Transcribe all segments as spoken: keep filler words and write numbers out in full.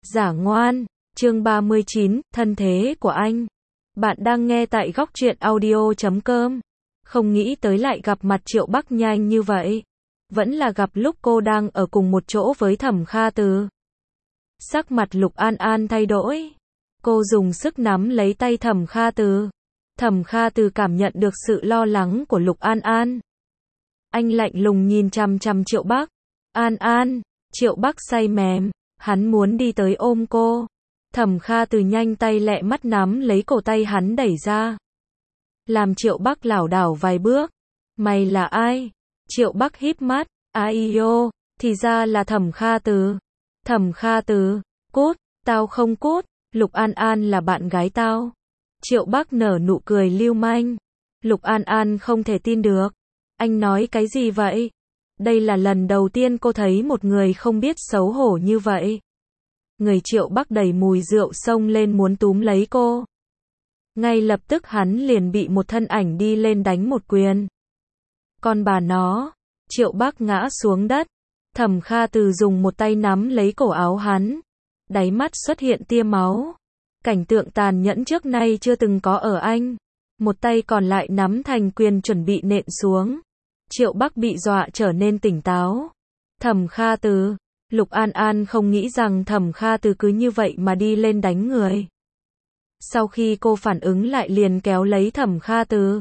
Giả ngoan, chương ba mươi chín, thân thế của anh. Bạn đang nghe tại góc truyện audio chấm com. Không nghĩ tới lại gặp mặt Triệu Bắc nhanh như vậy. Vẫn là gặp lúc cô đang ở cùng một chỗ với Thẩm Kha Từ. Sắc mặt Lục An An thay đổi. Cô dùng sức nắm lấy tay Thẩm Kha Từ. Thẩm Kha Từ cảm nhận được sự lo lắng của Lục An An. Anh lạnh lùng nhìn chằm chằm Triệu Bắc. An An, Triệu Bắc say mềm. Hắn muốn đi tới ôm cô. Thẩm Kha Từ nhanh tay lẹ mắt nắm lấy cổ tay hắn đẩy ra. Làm Triệu Bắc lảo đảo vài bước. Mày là ai? Triệu Bắc híp mắt. Ai yo, thì ra là Thẩm Kha Từ. Thẩm Kha Từ, cút, tao không cút, Lục An An là bạn gái tao. Triệu Bắc nở nụ cười lưu manh. Lục An An không thể tin được. Anh nói cái gì vậy? Đây là lần đầu tiên cô thấy một người không biết xấu hổ như vậy. Người Triệu Bắc đầy mùi rượu xông lên muốn túm lấy cô. Ngay lập tức hắn liền bị một thân ảnh đi lên đánh một quyền. Con bà nó, Triệu Bắc ngã xuống đất. Thẩm Kha Từ dùng một tay nắm lấy cổ áo hắn. Đáy mắt xuất hiện tia máu. Cảnh tượng tàn nhẫn trước nay chưa từng có ở anh. Một tay còn lại nắm thành quyền chuẩn bị nện xuống. Triệu Bắc bị dọa trở nên tỉnh táo. Thẩm Kha Từ, Lục An An không nghĩ rằng Thẩm Kha Từ cứ như vậy mà đi lên đánh người. Sau khi cô phản ứng lại liền kéo lấy Thẩm Kha Từ.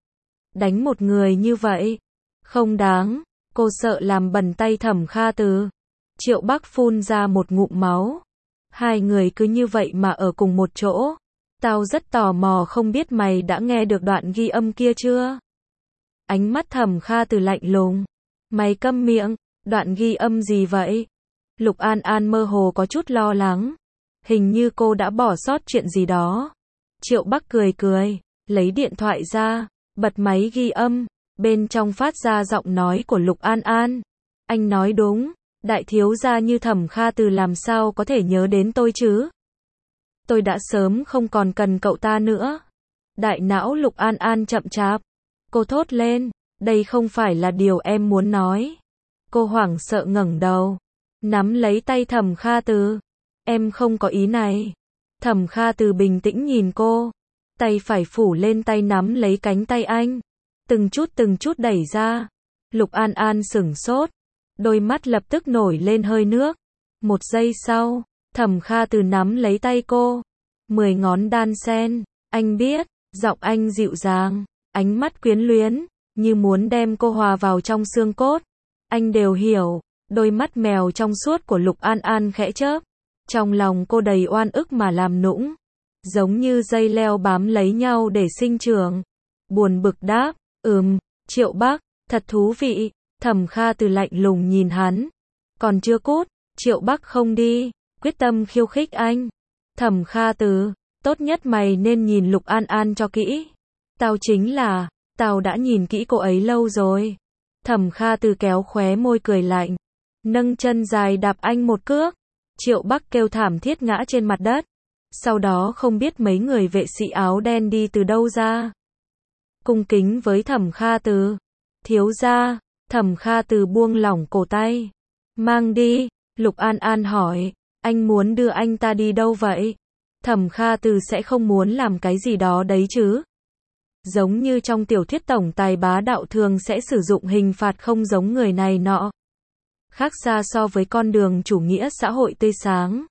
Đánh một người như vậy, không đáng, cô sợ làm bẩn tay Thẩm Kha Từ. Triệu Bắc phun ra một ngụm máu. Hai người cứ như vậy mà ở cùng một chỗ. Tao rất tò mò không biết mày đã nghe được đoạn ghi âm kia chưa? Ánh mắt Thẩm Kha Từ lạnh lùng. Mày câm miệng, đoạn ghi âm gì vậy? Lục An An mơ hồ có chút lo lắng. Hình như cô đã bỏ sót chuyện gì đó. Triệu Bắc cười cười, lấy điện thoại ra, bật máy ghi âm, bên trong phát ra giọng nói của Lục An An. Anh nói đúng, đại thiếu gia như Thẩm Kha Từ làm sao có thể nhớ đến tôi chứ? Tôi đã sớm không còn cần cậu ta nữa. Đại não Lục An An chậm chạp. Cô thốt lên, đây không phải là điều em muốn nói. Cô hoảng sợ ngẩng đầu, nắm lấy tay Thẩm Kha Từ. Em không có ý này. Thẩm Kha Từ bình tĩnh nhìn cô, tay phải phủ lên tay nắm lấy cánh tay anh, từng chút từng chút đẩy ra. Lục An An sửng sốt, đôi mắt lập tức nổi lên hơi nước. Một giây sau, Thẩm Kha Từ nắm lấy tay cô, mười ngón đan sen. Anh biết, giọng anh dịu dàng, ánh mắt quyến luyến, như muốn đem cô hòa vào trong xương cốt. Anh đều hiểu. Đôi mắt mèo trong suốt của Lục An An khẽ chớp. Trong lòng cô đầy oan ức mà làm nũng. Giống như dây leo bám lấy nhau để sinh trưởng. Buồn bực đáp, ừm, Triệu Bắc, thật thú vị. Thẩm Kha Từ lạnh lùng nhìn hắn. Còn chưa cút, Triệu Bắc không đi, quyết tâm khiêu khích anh. Thẩm Kha Từ, tốt nhất mày nên nhìn Lục An An cho kỹ. Tao chính là, tao đã nhìn kỹ cô ấy lâu rồi. Thẩm Kha Từ kéo khóe môi cười lạnh, nâng chân dài đạp anh một cước. Triệu Bắc kêu thảm thiết ngã trên mặt đất. Sau đó không biết mấy người vệ sĩ áo đen đi từ đâu ra. Cung kính với Thẩm Kha Từ. Thiếu gia. Thẩm Kha Từ buông lỏng cổ tay. Mang đi. Lục An An hỏi. Anh muốn đưa anh ta đi đâu vậy? Thẩm Kha Từ sẽ không muốn làm cái gì đó đấy chứ? Giống như trong tiểu thuyết tổng tài bá đạo thường sẽ sử dụng hình phạt không giống người này nọ. Khác xa so với con đường chủ nghĩa xã hội tươi sáng.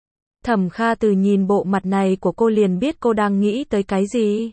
Thẩm Kha Từ nhìn bộ mặt này của cô liền biết cô đang nghĩ tới cái gì.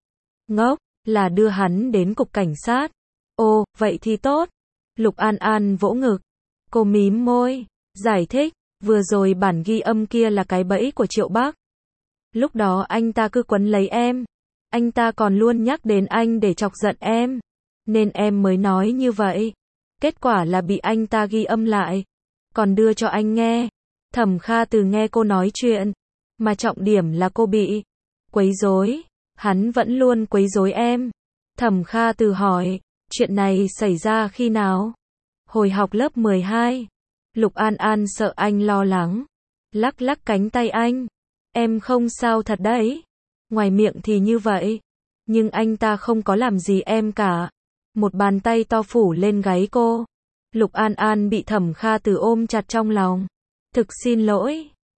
Ngốc, là đưa hắn đến cục cảnh sát. Ồ, vậy thì tốt. Lục An An vỗ ngực. Cô mím môi, giải thích, vừa rồi bản ghi âm kia là cái bẫy của Triệu Bắc. Lúc đó anh ta cứ quấn lấy em. Anh ta còn luôn nhắc đến anh để chọc giận em. Nên em mới nói như vậy. Kết quả là bị anh ta ghi âm lại. Còn đưa cho anh nghe. Thẩm Kha Từ nghe cô nói chuyện. Mà trọng điểm là cô bị quấy rối. Hắn vẫn luôn quấy rối em. Thẩm Kha Từ hỏi. Chuyện này xảy ra khi nào? Hồi học lớp mười hai. Lục An An sợ anh lo lắng. Lắc lắc cánh tay anh. Em không sao thật đấy. Ngoài miệng thì như vậy. Nhưng anh ta không có làm gì em cả. Một bàn tay to phủ lên gáy cô. Lục An An bị Thẩm Kha Từ ôm chặt trong lòng. Thực xin lỗi.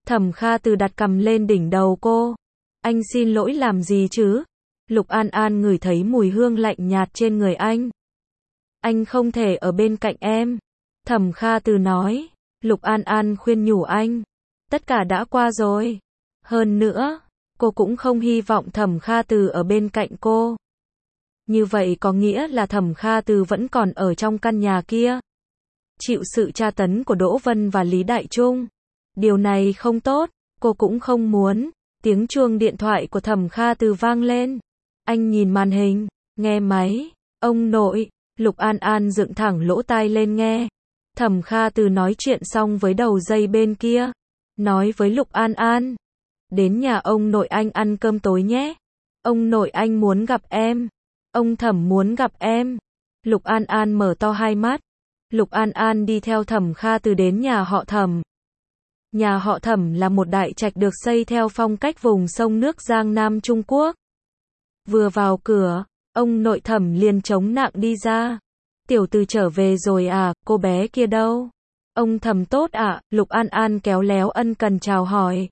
Thẩm Kha Từ đặt cầm lên đỉnh đầu cô. Anh xin lỗi làm gì chứ? Lục An An ngửi thấy mùi hương lạnh nhạt trên người anh. Anh không thể ở bên cạnh em. Thẩm Kha Từ nói. Lục An An khuyên nhủ anh. Tất cả đã qua rồi. Hơn nữa, cô cũng không hy vọng Thẩm Kha Từ ở bên cạnh cô. Như vậy có nghĩa là Thẩm Kha Từ vẫn còn ở trong căn nhà kia. Chịu sự tra tấn của Đỗ Vân và Lý Đại Trung. Điều này không tốt, cô cũng không muốn. Tiếng chuông điện thoại của Thẩm Kha Từ vang lên. Anh nhìn màn hình, nghe máy. Ông nội. Lục An An dựng thẳng lỗ tai lên nghe. Thẩm Kha Từ nói chuyện xong với đầu dây bên kia. Nói với Lục An An. Đến nhà ông nội anh ăn cơm tối nhé. Ông nội anh muốn gặp em. Ông Thẩm muốn gặp em. Lục An An mở to hai mắt. Lục An An đi theo Thẩm Kha Từ đến nhà họ Thẩm. Nhà họ Thẩm là một đại trạch được xây theo phong cách vùng sông nước Giang Nam Trung Quốc. Vừa vào cửa, ông nội Thẩm liền chống nặng đi ra. Tiểu Từ trở về rồi à, cô bé kia đâu? Ông Thẩm tốt ạ, à? Lục An An kéo léo ân cần chào hỏi.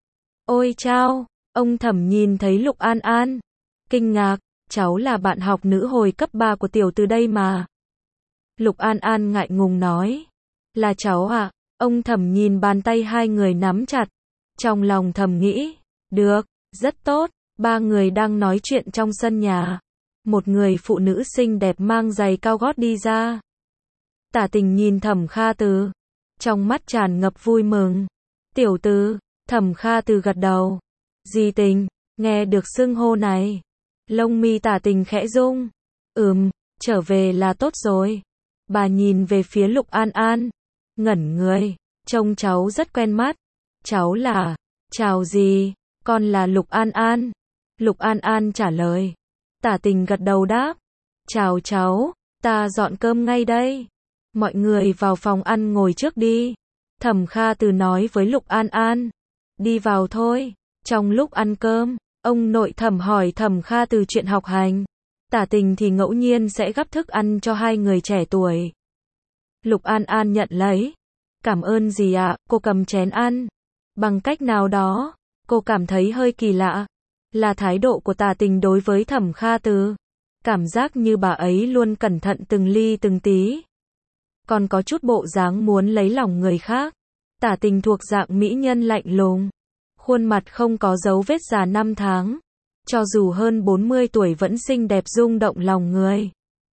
Ôi chao, ông Thẩm nhìn thấy Lục An An. Kinh ngạc, cháu là bạn học nữ hồi cấp ba của Tiểu Từ đây mà. Lục An An ngại ngùng nói. Là cháu à? Ông Thẩm nhìn bàn tay hai người nắm chặt. Trong lòng thầm nghĩ. Được, rất tốt. Ba người đang nói chuyện trong sân nhà. Một người phụ nữ xinh đẹp mang giày cao gót đi ra. Tả Tình nhìn Thẩm Kha Từ. Trong mắt tràn ngập vui mừng. Tiểu Từ. Thẩm Kha Từ gật đầu. Dì Tình. Nghe được xưng hô này. Lông mi Tả Tình khẽ rung. Ừm, trở về là tốt rồi. Bà nhìn về phía Lục An An. Ngẩn người. Trông cháu rất quen mắt. Cháu là. Chào dì. Con là Lục An An. Lục An An trả lời. Tả Tình gật đầu đáp. Chào cháu. Ta dọn cơm ngay đây. Mọi người vào phòng ăn ngồi trước đi. Thẩm Kha Từ nói với Lục An An. Đi vào thôi. Trong lúc ăn cơm, ông nội Thẩm hỏi Thẩm Kha Từ chuyện học hành. Tả Tình thì ngẫu nhiên sẽ gắp thức ăn cho hai người trẻ tuổi. Lục An An nhận lấy. Cảm ơn dì ạ, cô cầm chén ăn. Bằng cách nào đó, cô cảm thấy hơi kỳ lạ. Là thái độ của Tả Tình đối với Thẩm Kha Từ. Cảm giác như bà ấy luôn cẩn thận từng ly từng tí. Còn có chút bộ dáng muốn lấy lòng người khác. Tả Tình thuộc dạng mỹ nhân lạnh lùng. Khuôn mặt không có dấu vết già năm tháng. Cho dù hơn bốn mươi tuổi vẫn xinh đẹp rung động lòng người.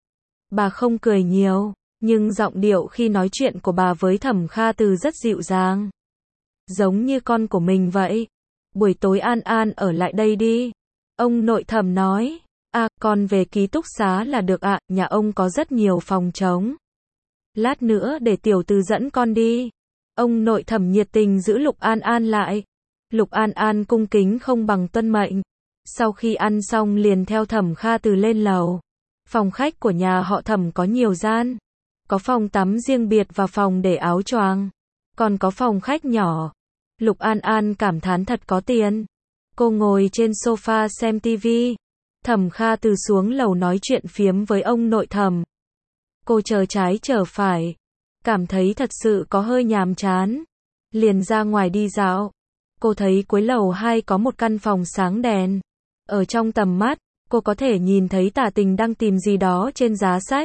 Bà không cười nhiều, nhưng giọng điệu khi nói chuyện của bà với Thẩm Kha Từ rất dịu dàng. Giống như con của mình vậy. Buổi tối An An ở lại đây đi. Ông nội Thẩm nói. À, con về ký túc xá là được ạ, à, nhà ông có rất nhiều phòng trống. Lát nữa để Tiểu Từ dẫn con đi. Ông nội Thẩm nhiệt tình giữ Lục An An lại. Lục An An cung kính không bằng tuân mệnh. Sau khi ăn xong liền theo Thẩm Kha Từ lên lầu. Phòng khách của nhà họ Thẩm có nhiều gian. Có phòng tắm riêng biệt và phòng để áo choàng. Còn có phòng khách nhỏ. Lục An An cảm thán thật có tiền. Cô ngồi trên sofa xem tivi. Thẩm Kha Từ xuống lầu nói chuyện phiếm với ông nội Thẩm. Cô chờ trái chờ phải. Cảm thấy thật sự có hơi nhàm chán. Liền ra ngoài đi dạo. Cô thấy cuối lầu hai có một căn phòng sáng đèn. Ở trong tầm mắt, cô có thể nhìn thấy Tả Tình đang tìm gì đó trên giá sách.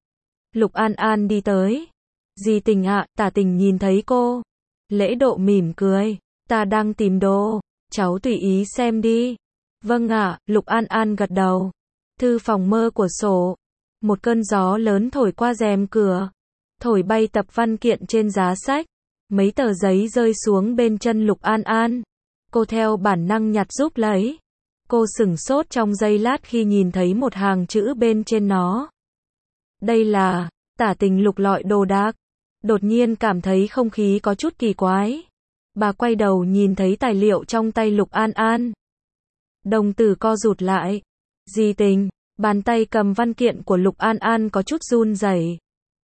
Lục An An đi tới. Dì Tình ạ, à, Tả Tình nhìn thấy cô. Lễ độ mỉm cười. Ta đang tìm đồ. Cháu tùy ý xem đi. Vâng ạ, à, Lục An An gật đầu. Thư phòng mơ của sổ. Một cơn gió lớn thổi qua rèm cửa. Thổi bay tập văn kiện trên giá sách. Mấy tờ giấy rơi xuống bên chân Lục An An. Cô theo bản năng nhặt giúp lấy. Cô sửng sốt trong giây lát khi nhìn thấy một hàng chữ bên trên nó. Đây là. Tả Tình lục lọi đồ đạc. Đột nhiên cảm thấy không khí có chút kỳ quái. Bà quay đầu nhìn thấy tài liệu trong tay Lục An An. Đồng tử co rụt lại. Dì Tình. Bàn tay cầm văn kiện của Lục An An có chút run rẩy.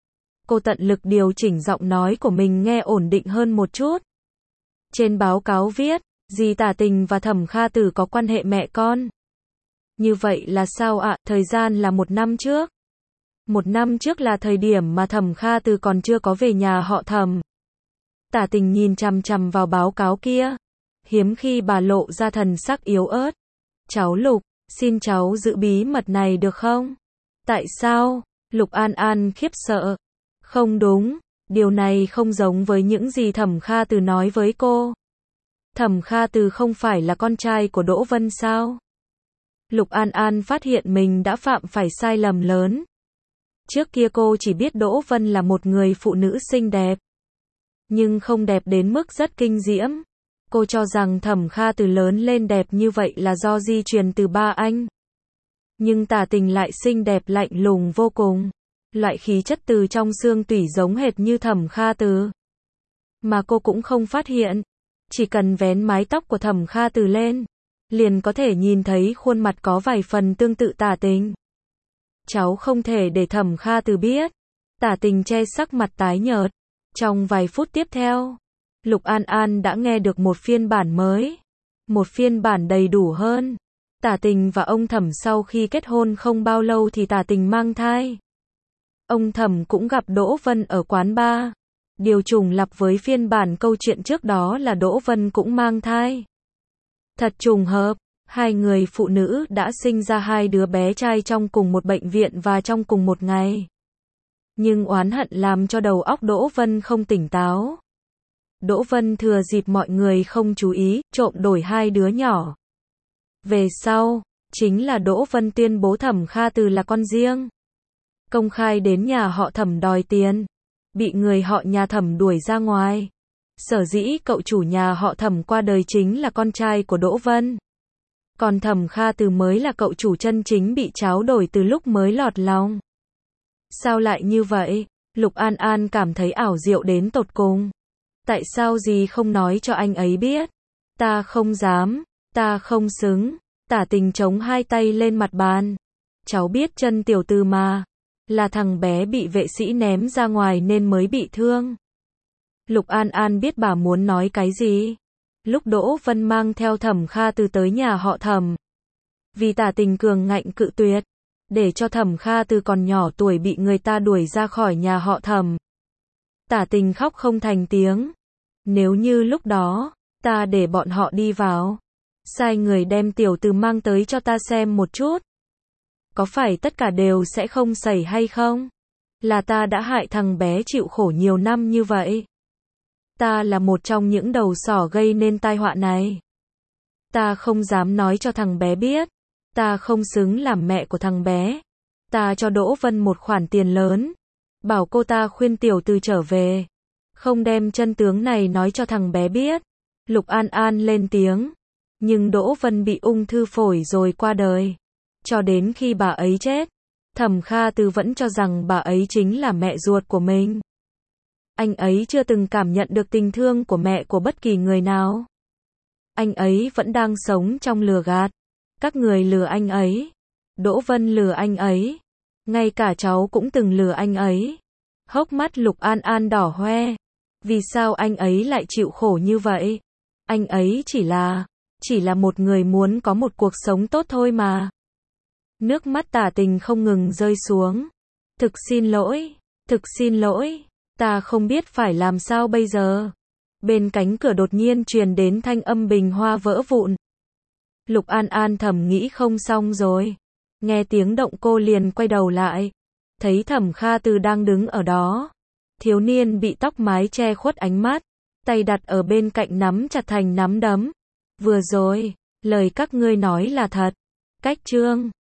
Cô tận lực điều chỉnh giọng nói của mình nghe ổn định hơn một chút. Trên báo cáo viết, dì Tả Tình và Thẩm Kha Từ có quan hệ mẹ con. Như vậy là sao ạ? À? Thời gian là một năm trước. Một năm trước là thời điểm mà Thẩm Kha Từ còn chưa có về nhà họ Thẩm. Tả Tình nhìn chằm chằm vào báo cáo kia. Hiếm khi bà lộ ra thần sắc yếu ớt. Cháu Lục, xin cháu giữ bí mật này được không? Tại sao? Lục An An khiếp sợ. Không đúng, điều này không giống với những gì Thẩm Kha Từ nói với cô. Thẩm Kha Từ không phải là con trai của Đỗ Vân sao? Lục An An phát hiện mình đã phạm phải sai lầm lớn. Trước kia cô chỉ biết Đỗ Vân là một người phụ nữ xinh đẹp, nhưng không đẹp đến mức rất kinh diễm. Cô cho rằng Thẩm Kha Từ lớn lên đẹp như vậy là do di truyền từ ba anh. Nhưng Tả Tình lại xinh đẹp lạnh lùng vô cùng. Loại khí chất từ trong xương tủy giống hệt như Thẩm Kha Từ. Mà cô cũng không phát hiện. Chỉ cần vén mái tóc của Thẩm Kha Từ lên, liền có thể nhìn thấy khuôn mặt có vài phần tương tự Tả Tình. Cháu không thể để Thẩm Kha Từ biết. Tả Tình che sắc mặt tái nhợt. Trong vài phút tiếp theo, Lục An An đã nghe được một phiên bản mới. Một phiên bản đầy đủ hơn. Tả Tình và ông Thẩm sau khi kết hôn không bao lâu thì Tả Tình mang thai. Ông Thẩm cũng gặp Đỗ Vân ở quán bar. Điều trùng lặp với phiên bản câu chuyện trước đó là Đỗ Vân cũng mang thai. Thật trùng hợp, hai người phụ nữ đã sinh ra hai đứa bé trai trong cùng một bệnh viện và trong cùng một ngày. Nhưng oán hận làm cho đầu óc Đỗ Vân không tỉnh táo. Đỗ Vân thừa dịp mọi người không chú ý, trộm đổi hai đứa nhỏ. Về sau, chính là Đỗ Vân tuyên bố Thẩm Kha Từ là con riêng. Công khai đến nhà họ Thẩm đòi tiền. Bị người họ nhà Thẩm đuổi ra ngoài. Sở dĩ cậu chủ nhà họ Thẩm qua đời chính là con trai của Đỗ Vân. Còn Thẩm Kha Từ mới là cậu chủ chân chính bị tráo đổi từ lúc mới lọt lòng. Sao lại như vậy? Lục An An cảm thấy ảo diệu đến tột cùng. Tại sao gì không nói cho anh ấy biết? Ta không dám, ta không xứng. Tả Tình chống hai tay lên mặt bàn. Cháu biết chân tiểu tư mà. Là thằng bé bị vệ sĩ ném ra ngoài nên mới bị thương. Lục An An biết bà muốn nói cái gì. Lúc Đỗ Vân mang theo Thẩm Kha Từ tới nhà họ Thẩm, vì Tả Tình cường ngạnh cự tuyệt, để cho Thẩm Kha Từ còn nhỏ tuổi bị người ta đuổi ra khỏi nhà họ Thẩm. Tả Tình khóc không thành tiếng. Nếu như lúc đó, ta để bọn họ đi vào, sai người đem tiểu từ mang tới cho ta xem một chút, có phải tất cả đều sẽ không xảy hay không? Là ta đã hại thằng bé chịu khổ nhiều năm như vậy. Ta là một trong những đầu sỏ gây nên tai họa này. Ta không dám nói cho thằng bé biết. Ta không xứng làm mẹ của thằng bé. Ta cho Đỗ Vân một khoản tiền lớn, bảo cô ta khuyên tiểu từ trở về, không đem chân tướng này nói cho thằng bé biết. Lục An An lên tiếng. Nhưng Đỗ Vân bị ung thư phổi rồi qua đời. Cho đến khi bà ấy chết, Thẩm Kha Từ vẫn cho rằng bà ấy chính là mẹ ruột của mình. Anh ấy chưa từng cảm nhận được tình thương của mẹ của bất kỳ người nào. Anh ấy vẫn đang sống trong lừa gạt. Các người lừa anh ấy. Đỗ Vân lừa anh ấy. Ngay cả cháu cũng từng lừa anh ấy. Hốc mắt Lục An An đỏ hoe. Vì sao anh ấy lại chịu khổ như vậy? Anh ấy chỉ là, chỉ là một người muốn có một cuộc sống tốt thôi mà. Nước mắt Tả Tình không ngừng rơi xuống. Thực xin lỗi, thực xin lỗi, ta không biết phải làm sao bây giờ. Bên cánh cửa đột nhiên truyền đến thanh âm bình hoa vỡ vụn. Lục An An thầm nghĩ không xong rồi. Nghe tiếng động cô liền quay đầu lại. Thấy Thẩm Kha Từ đang đứng ở đó. Thiếu niên bị tóc mái che khuất ánh mắt. Tay đặt ở bên cạnh nắm chặt thành nắm đấm. Vừa rồi, lời các ngươi nói là thật. Cách chương